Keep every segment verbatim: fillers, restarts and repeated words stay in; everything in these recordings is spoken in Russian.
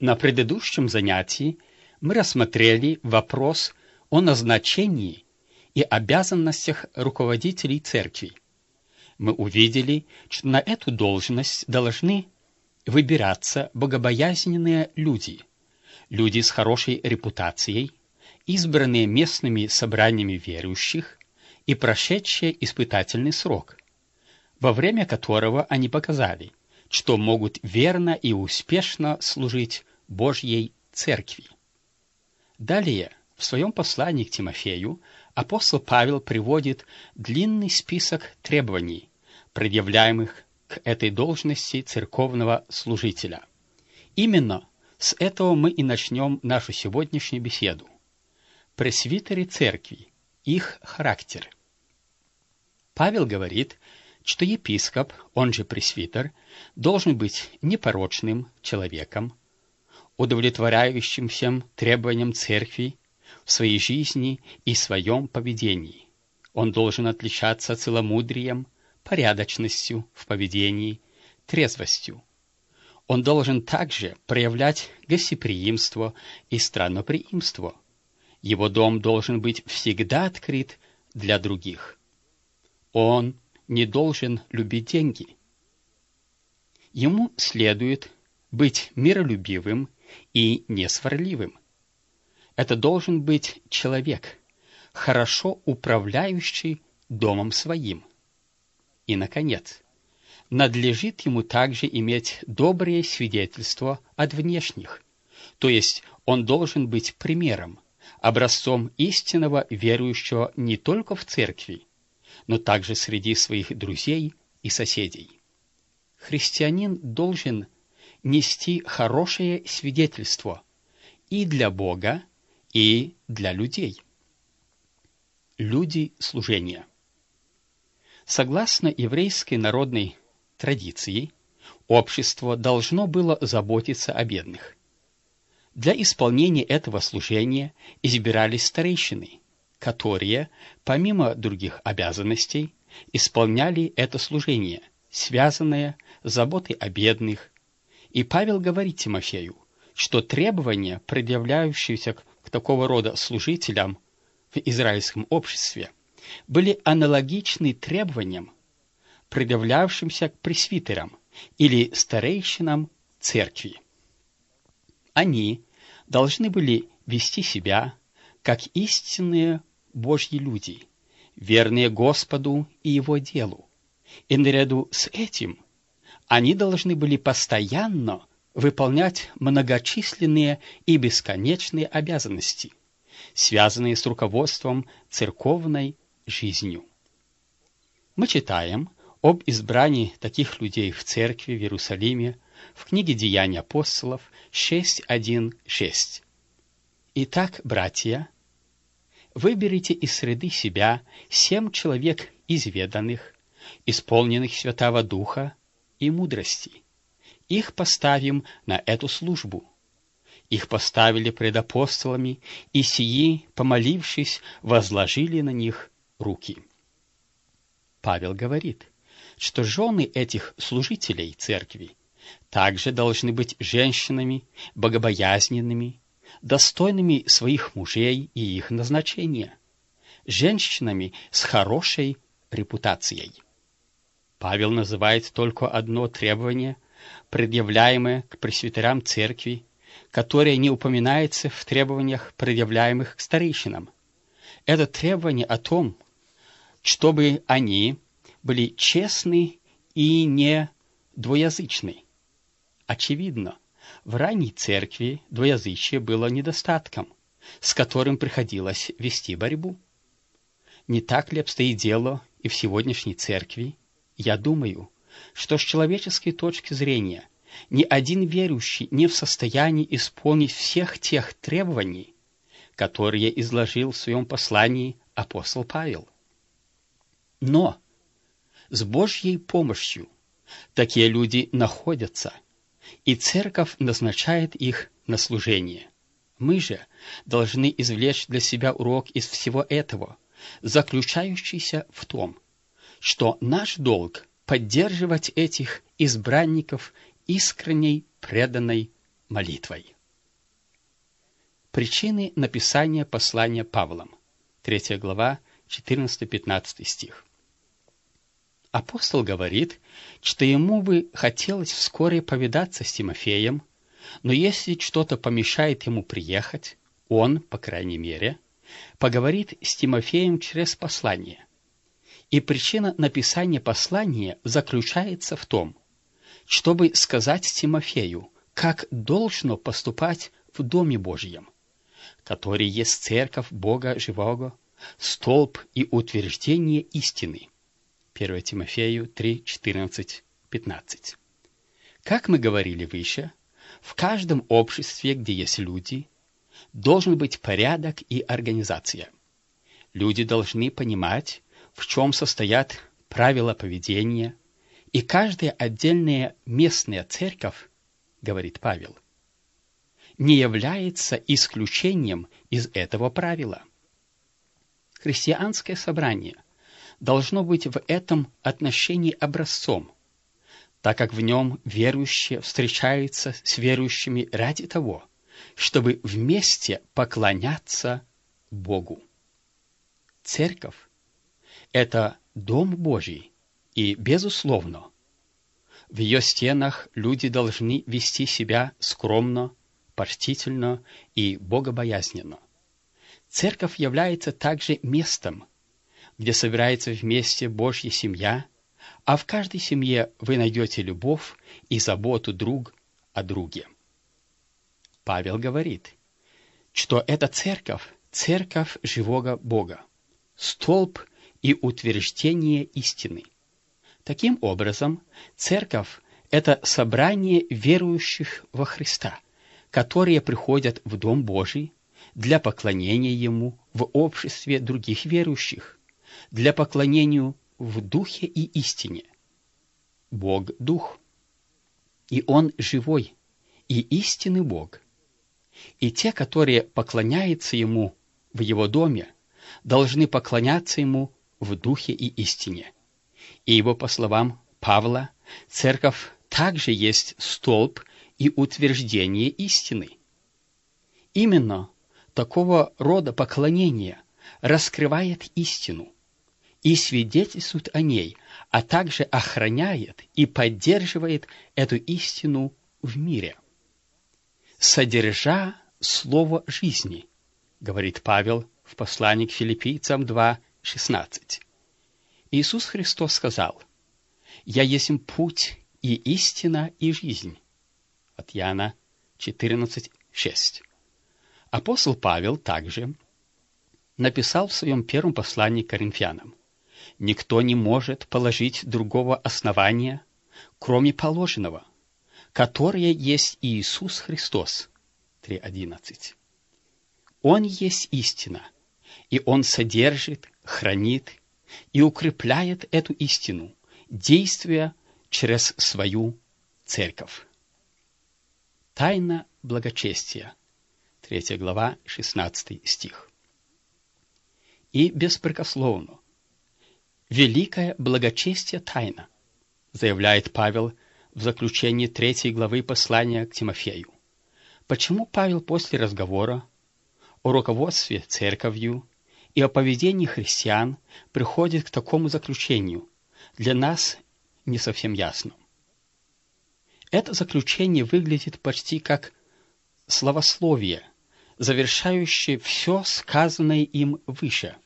На предыдущем занятии мы рассмотрели вопрос о назначении и обязанностях руководителей церкви. Мы увидели, что на эту должность должны выбираться богобоязненные люди, люди с хорошей репутацией, избранные местными собраниями верующих и прошедшие испытательный срок, во время которого они показали, что могут верно и успешно служить Божьей Церкви. Далее, в своем послании к Тимофею, апостол Павел приводит длинный список требований, предъявляемых к этой должности церковного служителя. Именно с этого мы и начнем нашу сегодняшнюю беседу. Пресвитеры церкви, их характер. Павел говорит, что епископ, он же пресвитер, должен быть непорочным человеком, удовлетворяющим всем требованиям церкви в своей жизни и своем поведении. Он должен отличаться целомудрием, порядочностью в поведении, трезвостью. Он должен также проявлять гостеприимство и странноприимство. Его дом должен быть всегда открыт для других. Он не должен любить деньги. Ему следует быть миролюбивым и несварливым. Это должен быть человек, хорошо управляющий домом своим. И, наконец, надлежит ему также иметь добрые свидетельства от внешних, то есть он должен быть примером, образцом истинного верующего не только в церкви, но также среди своих друзей и соседей. Христианин должен нести хорошее свидетельство и для Бога, и для людей. Люди служения. Согласно еврейской народной традиции, общество должно было заботиться о бедных. Для исполнения этого служения избирались старейшины, которые, помимо других обязанностей, исполняли это служение, связанное с заботой о бедных. И Павел говорит Тимофею, что требования, предъявляющиеся к такого рода служителям в израильском обществе, были аналогичны требованиям, предъявлявшимся к пресвитерам или старейшинам церкви. Они должны были вести себя как истинные Божьи люди, верные Господу и Его делу. И наряду с этим они должны были постоянно выполнять многочисленные и бесконечные обязанности, связанные с руководством церковной жизнью. Мы читаем об избрании таких людей в церкви в Иерусалиме в книге «Деяния апостолов» шесть один шесть. «Итак, братья, выберите из среды себя семь человек изведанных, исполненных Святого Духа и мудрости. Их поставим на эту службу». Их поставили пред апостолами, и сии, помолившись, возложили на них руки. Павел говорит, что жены этих служителей церкви также должны быть женщинами богобоязненными, достойными своих мужей и их назначения, женщинами с хорошей репутацией. Павел называет только одно требование, предъявляемое к пресвитерам церкви, которое не упоминается в требованиях, предъявляемых к старейшинам. Это требование о том, чтобы они были честны и не двуязычны. Очевидно, в ранней церкви двуязычие было недостатком, с которым приходилось вести борьбу. Не так ли обстоит дело и в сегодняшней церкви? Я думаю, что с человеческой точки зрения ни один верующий не в состоянии исполнить всех тех требований, которые изложил в своем послании апостол Павел. Но с Божьей помощью такие люди находятся, и церковь назначает их на служение. Мы же должны извлечь для себя урок из всего этого, заключающийся в том, что наш долг — поддерживать этих избранников искренней, преданной молитвой. Причины написания послания Павлом. третья глава, четырнадцатый-пятнадцатый стих. Апостол говорит, что ему бы хотелось вскоре повидаться с Тимофеем, но если что-то помешает ему приехать, он, по крайней мере, поговорит с Тимофеем через послание. И причина написания послания заключается в том, чтобы сказать Тимофею, как должно поступать в Доме Божьем, который есть церковь Бога живого, столб и утверждение истины. первое Тимофею три, четырнадцать, пятнадцать. Как мы говорили выше, в каждом обществе, где есть люди, должен быть порядок и организация. Люди должны понимать, в чем состоят правила поведения, и каждая отдельная местная церковь, говорит Павел, не является исключением из этого правила. Христианское собрание должно быть в этом отношении образцом, так как в нем верующие встречаются с верующими ради того, чтобы вместе поклоняться Богу. Церковь – это Дом Божий, и, безусловно, в ее стенах люди должны вести себя скромно, почтительно и богобоязненно. Церковь является также местом, где собирается вместе Божья семья, а в каждой семье вы найдете любовь и заботу друг о друге. Павел говорит, что эта церковь – церковь живого Бога, столб и утверждение истины. Таким образом, церковь – это собрание верующих во Христа, которые приходят в Дом Божий для поклонения Ему в обществе других верующих, для поклонения в Духе и истине. Бог – Дух, и Он живой, и истинный Бог. И те, которые поклоняются Ему в Его доме, должны поклоняться Ему в Духе и истине. Ибо, по словам Павла, церковь также есть столб и утверждение истины. Именно такого рода поклонение раскрывает истину и свидетельствует о ней, а также охраняет и поддерживает эту истину в мире. «Содержа слово жизни», говорит Павел в послании к Филиппийцам два, шестнадцать. Иисус Христос сказал: «Я есмь путь и истина и жизнь». От Иоанна четырнадцать, шесть. Апостол Павел также написал в своем первом послании к Коринфянам: «Никто не может положить другого основания, кроме положенного, которое есть Иисус Христос». три, одиннадцать. Он есть истина, и Он содержит, хранит и укрепляет эту истину, действуя через свою церковь. Тайна благочестия. третья глава, шестнадцатый стих. И беспрекословно: «Великое благочестие тайна», заявляет Павел в заключении третьей главы послания к Тимофею. Почему Павел после разговора о руководстве церковью и о поведении христиан приходит к такому заключению, для нас не совсем ясно. Это заключение выглядит почти как словословие, завершающее все сказанное им выше.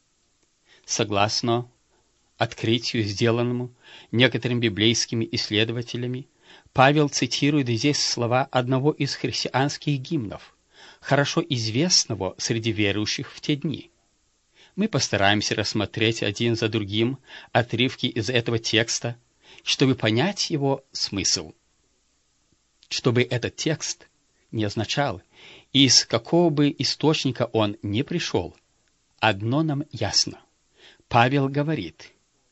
Согласно открытию, сделанному некоторыми библейскими исследователями, Павел цитирует здесь слова одного из христианских гимнов, хорошо известного среди верующих в те дни. Мы постараемся рассмотреть один за другим отрывки из этого текста, чтобы понять его смысл. Чтобы этот текст не означал, из какого бы источника он ни пришел, одно нам ясно. Павел говорит,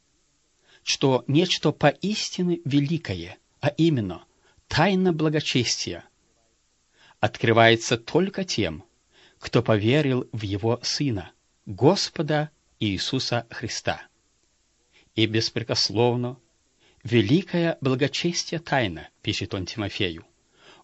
что нечто поистине великое, а именно тайна благочестия, открывается только тем, кто поверил в Его Сына, Господа Иисуса Христа. И беспрекословно великое благочестие тайна, пишет он Тимофею,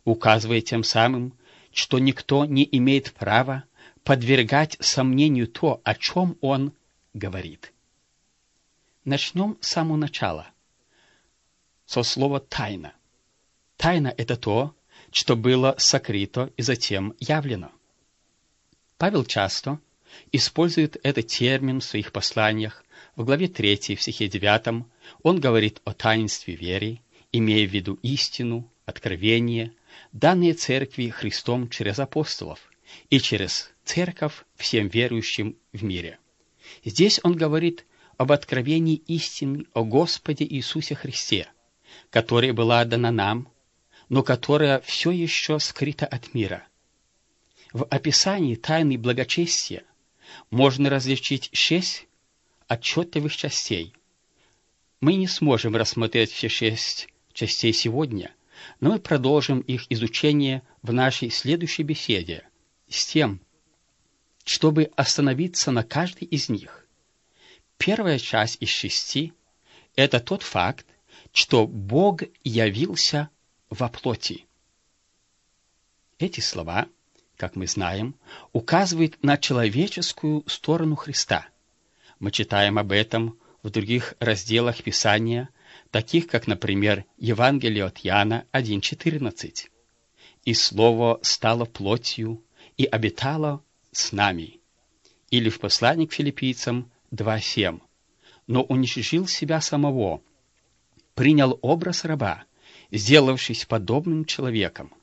указывая тем самым, что никто не имеет права подвергать сомнению то, о чем он говорит. Начнем с самого начала, со слова «тайна». Тайна — это то, что было сокрыто и затем явлено. Павел часто использует этот термин в своих посланиях. В главе третьей, в стихе девятом, он говорит о таинстве веры, имея в виду истину, откровение, данные церкви Христом через апостолов и через церковь всем верующим в мире. Здесь он говорит об откровении истины о Господе Иисусе Христе, которая была дана нам, но которая все еще скрыта от мира. В описании тайны благочестия можно различить шесть отчетливых частей. Мы не сможем рассмотреть все шесть частей сегодня, но мы продолжим их изучение в нашей следующей беседе с тем, чтобы остановиться на каждой из них. Первая часть из шести — это тот факт, что Бог явился во плоти. Эти слова, как мы знаем, указывают на человеческую сторону Христа. Мы читаем об этом в других разделах Писания, таких как, например, Евангелие от Иоанна один четырнадцать. «И Слово стало плотью и обитало с нами». Или в послании к Филиппийцам два семь. «Но уничижил себя самого, принял образ раба, сделавшись подобным человеком,